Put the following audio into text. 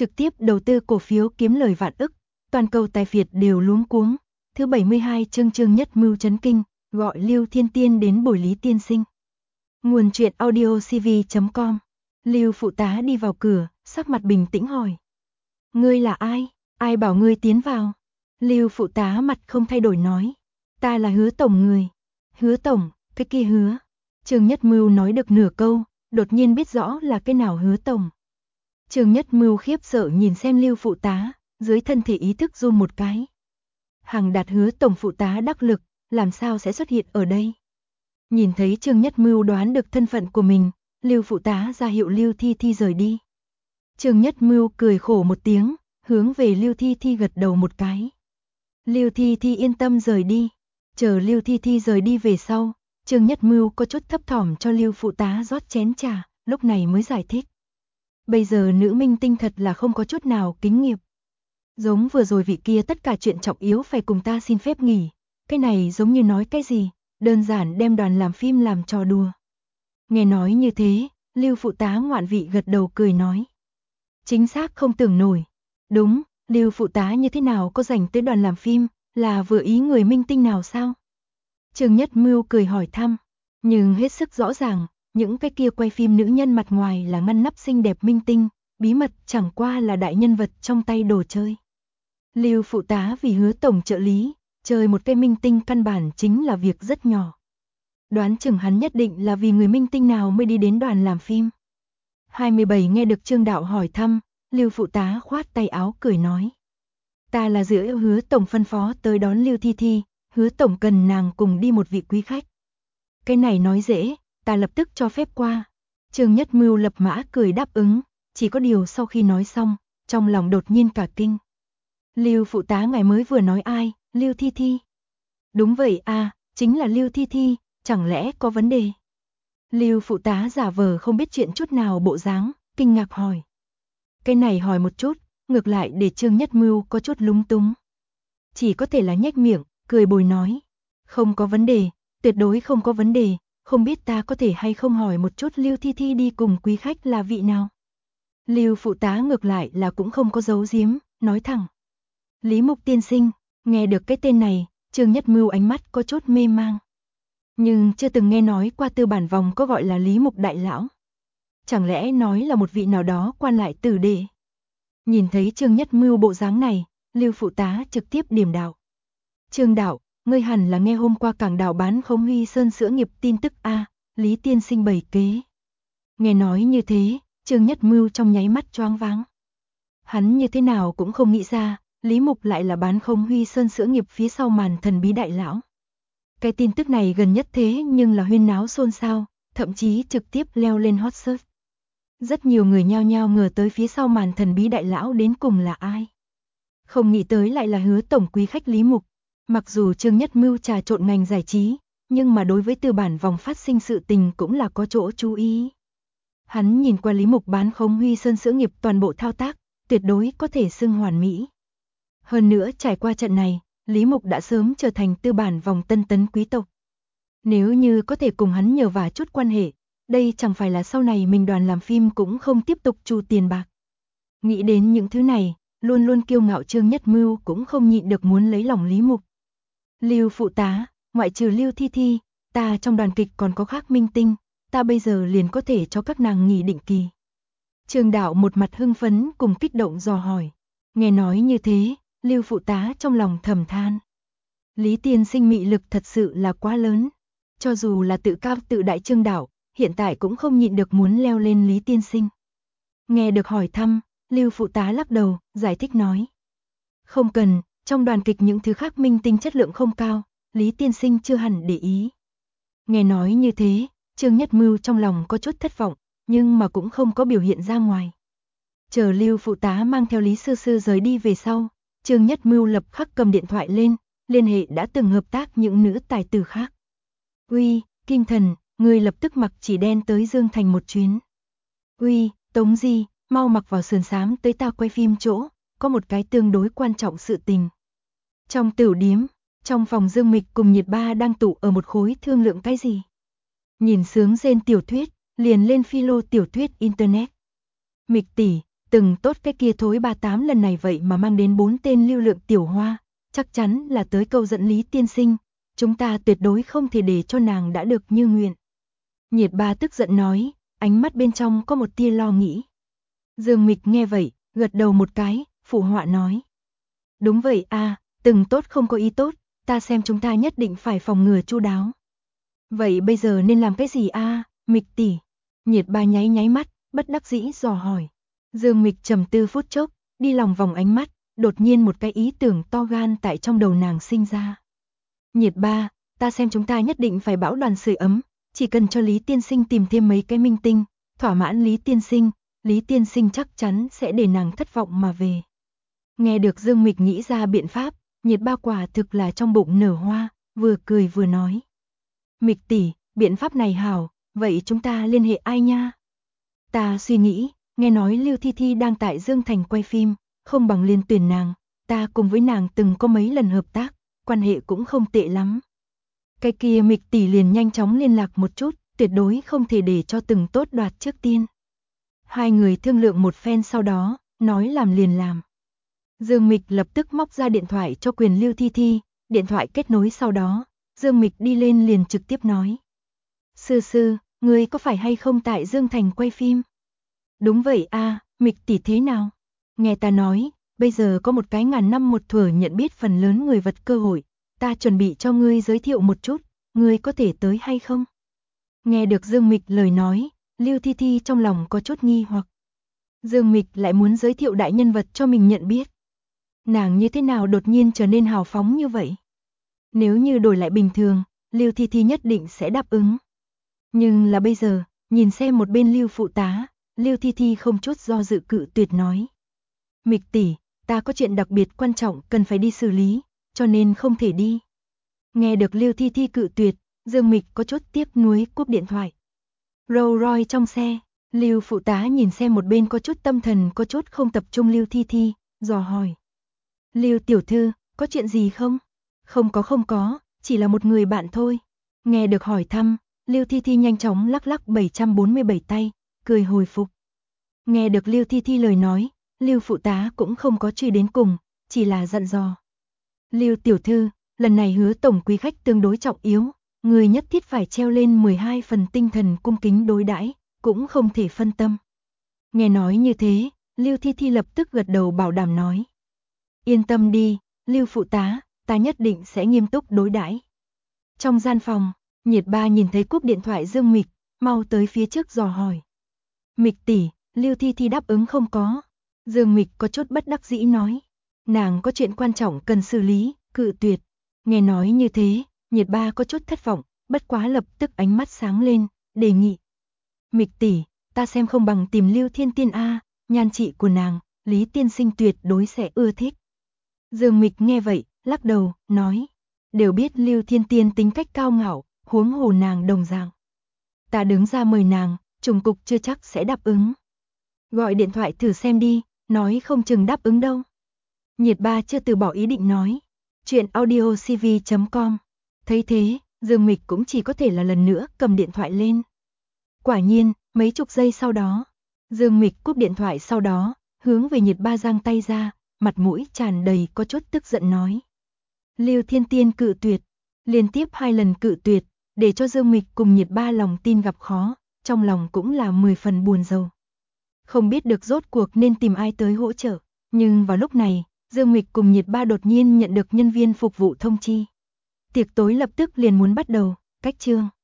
trực tiếp đầu tư cổ phiếu kiếm lời vạn ức, toàn cầu tài phiệt đều luống cuống. Thứ 72 Trương Nhất Mưu chấn kinh, gọi Lưu Thiên Tiên đến bồi Lý tiên sinh. Nguồn truyện audio cv.com. Lưu phụ tá đi vào cửa, sắc mặt bình tĩnh hỏi. Ngươi là ai? Ai bảo ngươi tiến vào? Lưu phụ tá mặt không thay đổi nói. Ta là Hứa tổng người. Hứa tổng, cái kia Hứa. Trương Nhất Mưu nói được nửa câu, đột nhiên biết rõ là cái nào Hứa tổng. Trương Nhất Mưu khiếp sợ nhìn xem Lưu phụ tá, dưới thân thể ý thức run một cái. Hàng đạt Hứa tổng phụ tá đắc lực, làm sao sẽ xuất hiện ở đây? Nhìn thấy Trương Nhất Mưu đoán được thân phận của mình, Lưu phụ tá ra hiệu Lưu Thi Thi rời đi. Trương Nhất Mưu cười khổ một tiếng, hướng về Lưu Thi Thi gật đầu một cái. Lưu Thi Thi yên tâm rời đi. Chờ Lưu Thi Thi rời đi về sau, Trương Nhất Mưu có chút thấp thỏm cho Lưu phụ tá rót chén trà, lúc này mới giải thích. Bây giờ nữ minh tinh thật là không có chút nào kính nghiệp. Giống vừa rồi vị kia tất cả chuyện trọng yếu phải cùng ta xin phép nghỉ. Cái này giống như nói cái gì, đơn giản đem đoàn làm phim làm trò đùa. Nghe nói như thế, Lưu phụ tá ngoạn vị gật đầu cười nói. Chính xác không tưởng nổi. Đúng, Lưu phụ tá như thế nào có rảnh tới đoàn làm phim, là vừa ý người minh tinh nào sao? Trương Nhất Mưu cười hỏi thăm, nhưng hết sức rõ ràng, những cái kia quay phim nữ nhân mặt ngoài là ngăn nắp xinh đẹp minh tinh, bí mật chẳng qua là đại nhân vật trong tay đồ chơi. Lưu phụ tá vì Hứa tổng trợ lý, chơi một cái minh tinh căn bản chính là việc rất nhỏ. Đoán chừng hắn nhất định là vì người minh tinh nào mới đi đến đoàn làm phim. 27 nghe được Trương đạo hỏi thăm, Lưu phụ tá khoát tay áo cười nói. Ta là dựa Hứa tổng phân phó tới đón Lưu Thi Thi, Hứa tổng cần nàng cùng đi một vị quý khách. Cái này nói dễ, ta lập tức cho phép qua. Trương Nhất Mưu lập mã cười đáp ứng, chỉ có điều sau khi nói xong, trong lòng đột nhiên cả kinh. Lưu phụ tá ngài mới vừa nói ai, Lưu Thi Thi? Đúng vậy à, chính là Lưu Thi Thi, chẳng lẽ có vấn đề? Lưu phụ tá giả vờ không biết chuyện chút nào bộ dáng, kinh ngạc hỏi. Cái này hỏi một chút, ngược lại để Trương Nhất Mưu có chút lúng túng. Chỉ có thể là nhếch miệng, cười bồi nói. Không có vấn đề, tuyệt đối không có vấn đề, không biết ta có thể hay không hỏi một chút Lưu Thi Thi đi cùng quý khách là vị nào? Lưu phụ tá ngược lại là cũng không có giấu giếm, nói thẳng. Lý Mục tiên sinh, nghe được cái tên này, Trương Nhất Mưu ánh mắt có chút mê mang. Nhưng chưa từng nghe nói qua tư bản vòng có gọi là Lý Mục đại lão. Chẳng lẽ nói là một vị nào đó quan lại tử đệ? Nhìn thấy Trương Nhất Mưu bộ dáng này, Lưu phụ tá trực tiếp điểm đạo. Trương đạo, ngươi hẳn là nghe hôm qua cảng đảo bán khống Huy Sơn sữa nghiệp tin tức a, Lý tiên sinh bày kế. Nghe nói như thế, Trương Nhất Mưu trong nháy mắt choáng váng. Hắn như thế nào cũng không nghĩ ra, Lý Mục lại là bán khống Huy Sơn sữa nghiệp phía sau màn thần bí đại lão. Cái tin tức này gần nhất thế nhưng là huyên náo xôn xao, thậm chí trực tiếp leo lên hot search. Rất nhiều người nhao nhao ngờ tới phía sau màn thần bí đại lão đến cùng là ai. Không nghĩ tới lại là Hứa tổng quý khách Lý Mục. Mặc dù Trương Nhất Mưu trà trộn ngành giải trí, nhưng mà đối với tư bản vòng phát sinh sự tình cũng là có chỗ chú ý. Hắn nhìn qua Lý Mục bán khống Huy Sơn sữa nghiệp toàn bộ thao tác, tuyệt đối có thể xưng hoàn mỹ. Hơn nữa trải qua trận này, Lý Mục đã sớm trở thành tư bản vòng tân tấn quý tộc. Nếu như có thể cùng hắn nhờ vả chút quan hệ, đây chẳng phải là sau này mình đoàn làm phim cũng không tiếp tục trù tiền bạc. Nghĩ đến những thứ này, luôn luôn kiêu ngạo Trương Nhất Mưu cũng không nhịn được muốn lấy lòng Lý Mục. Lưu phụ tá, ngoại trừ Lưu Thi Thi, ta trong đoàn kịch còn có khác minh tinh, ta bây giờ liền có thể cho các nàng nghỉ định kỳ. Trương đạo một mặt hưng phấn cùng kích động dò hỏi. Nghe nói như thế, Lưu phụ tá trong lòng thầm than. Lý tiên sinh mị lực thật sự là quá lớn. Cho dù là tự cao tự đại Trương đạo, hiện tại cũng không nhịn được muốn leo lên Lý tiên sinh. Nghe được hỏi thăm, Lưu phụ tá lắc đầu, giải thích nói. Không cần, trong đoàn kịch những thứ khác minh tinh chất lượng không cao, Lý tiên sinh chưa hẳn để ý. Nghe nói như thế, Trương Nhất Mưu trong lòng có chút thất vọng, nhưng mà cũng không có biểu hiện ra ngoài. Chờ Lưu phụ tá mang theo Lý Sư Sư rời đi về sau, Trương Nhất Mưu lập khắc cầm điện thoại lên, liên hệ đã từng hợp tác những nữ tài tử khác. Uy, Kim Thần, người lập tức mặc chỉ đen tới Dương Thành một chuyến. Uy, Tống Di, mau mặc vào sườn xám tới ta quay phim chỗ, có một cái tương đối quan trọng sự tình. Trong tửu điếm, trong phòng Dương Mịch cùng Nhiệt Ba đang tụ ở một khối thương lượng cái gì. Nhìn sướng rên tiểu thuyết, liền lên philo tiểu thuyết internet. Mịch tỷ, Từng tốt cái kia thối 38 lần này vậy mà mang đến 4 tên lưu lượng tiểu hoa, chắc chắn là tới câu dẫn Lý tiên sinh, chúng ta tuyệt đối không thể để cho nàng đã được như nguyện. Nhiệt Ba tức giận nói, ánh mắt bên trong có một tia lo nghĩ. Dương Mịch nghe vậy, gật đầu một cái, phụ họa nói. Đúng vậy a, từng tốt không có ý tốt, ta xem chúng ta nhất định phải phòng ngừa chu đáo. Vậy bây giờ nên làm cái gì a, Mịch tỷ? Nhiệt Ba nháy nháy mắt, bất đắc dĩ dò hỏi. Dương Mịch trầm tư phút chốc, đi lòng vòng ánh mắt, đột nhiên một cái ý tưởng to gan tại trong đầu nàng sinh ra. Nhiệt Ba, ta xem chúng ta nhất định phải bão đoàn sưởi ấm, chỉ cần cho Lý tiên sinh tìm thêm mấy cái minh tinh, thỏa mãn Lý tiên sinh chắc chắn sẽ để nàng thất vọng mà về. Nghe được Dương Mịch nghĩ ra biện pháp, Nhiệt Ba quả thực là trong bụng nở hoa, vừa cười vừa nói. Mịch tỷ, biện pháp này hảo, vậy chúng ta liên hệ ai nha? Ta suy nghĩ, nghe nói Lưu Thi Thi đang tại Dương Thành quay phim, không bằng liên tuyển nàng, ta cùng với nàng từng có mấy lần hợp tác, quan hệ cũng không tệ lắm. Cái kia Mịch tỷ liền nhanh chóng liên lạc một chút, tuyệt đối không thể để cho từng tốt đoạt trước tiên. Hai người thương lượng một phen sau đó, nói làm liền làm. Dương Mịch lập tức móc ra điện thoại cho Quyền Lưu Thi Thi, điện thoại kết nối sau đó, Dương Mịch đi lên liền trực tiếp nói. Sư, ngươi có phải hay không tại Dương Thành quay phim? Đúng vậy a, Mịch tỷ thế nào? Nghe ta nói, bây giờ có một cái ngàn năm một thủa nhận biết phần lớn người vật cơ hội, ta chuẩn bị cho ngươi giới thiệu một chút, ngươi có thể tới hay không? Nghe được Dương Mịch lời nói, Lưu Thi Thi trong lòng có chút nghi hoặc. Dương Mịch lại muốn giới thiệu đại nhân vật cho mình nhận biết. Nàng như thế nào đột nhiên trở nên hào phóng như vậy? Nếu như đổi lại bình thường, Lưu Thi Thi nhất định sẽ đáp ứng. Nhưng là bây giờ, nhìn xem một bên Lưu phụ tá, Lưu Thi Thi không chút do dự cự tuyệt nói. Mịch tỷ, ta có chuyện đặc biệt quan trọng cần phải đi xử lý, cho nên không thể đi. Nghe được Lưu Thi Thi cự tuyệt, Dương Mịch có chút tiếc nuối cúp điện thoại. Rolls Royce trong xe, Lưu phụ tá nhìn xem một bên có chút tâm thần có chút không tập trung Lưu Thi Thi, dò hỏi. Lưu tiểu thư, có chuyện gì không? Không có, chỉ là một người bạn thôi. Nghe được hỏi thăm, Lưu Thi Thi nhanh chóng lắc lắc 747 tay, cười hồi phục. Nghe được Lưu Thi Thi lời nói, Lưu phụ tá cũng không có truy đến cùng, chỉ là dặn dò. Lưu tiểu thư, lần này hứa tổng quý khách tương đối trọng yếu, người nhất thiết phải treo lên 12 phần tinh thần cung kính đối đãi, cũng không thể phân tâm. Nghe nói như thế, Lưu Thi Thi lập tức gật đầu bảo đảm nói. Yên tâm đi, Lưu phụ tá, ta nhất định sẽ nghiêm túc đối đãi. Trong gian phòng, Nhiệt Ba nhìn thấy cúp điện thoại Dương Mịch, mau tới phía trước dò hỏi. Mịch tỷ, Lưu Thi Thi đáp ứng không có? Dương Mịch có chút bất đắc dĩ nói. Nàng có chuyện quan trọng cần xử lý, cự tuyệt. Nghe nói như thế, Nhiệt Ba có chút thất vọng, bất quá lập tức ánh mắt sáng lên, đề nghị. Mịch tỷ, ta xem không bằng tìm Lưu Thiên Tiên a, nhan trị của nàng, Lý tiên sinh tuyệt đối sẽ ưa thích. Dương Mịch nghe vậy, lắc đầu, nói. Đều biết Lưu Thiên Tiên tính cách cao ngạo, huống hồ nàng đồng dạng. Ta đứng ra mời nàng, trùng cục chưa chắc sẽ đáp ứng. Gọi điện thoại thử xem đi, nói không chừng đáp ứng đâu. Nhiệt Ba chưa từ bỏ ý định nói. Chuyện audiocv.com. Thấy thế, Dương Mịch cũng chỉ có thể là lần nữa cầm điện thoại lên. Quả nhiên, mấy chục giây sau đó, Dương Mịch cúp điện thoại sau đó, hướng về Nhiệt Ba giang tay ra, mặt mũi tràn đầy có chút tức giận nói. Lưu Thiên Tiên cự tuyệt, liên tiếp 2 lần cự tuyệt, để cho Dương Mịch cùng Nhiệt Ba lòng tin gặp khó, trong lòng cũng là 10 phần buồn rầu. Không biết được rốt cuộc nên tìm ai tới hỗ trợ, nhưng vào lúc này, Dương Mịch cùng Nhiệt Ba đột nhiên nhận được nhân viên phục vụ thông chi. Tiệc tối lập tức liền muốn bắt đầu, cách chương.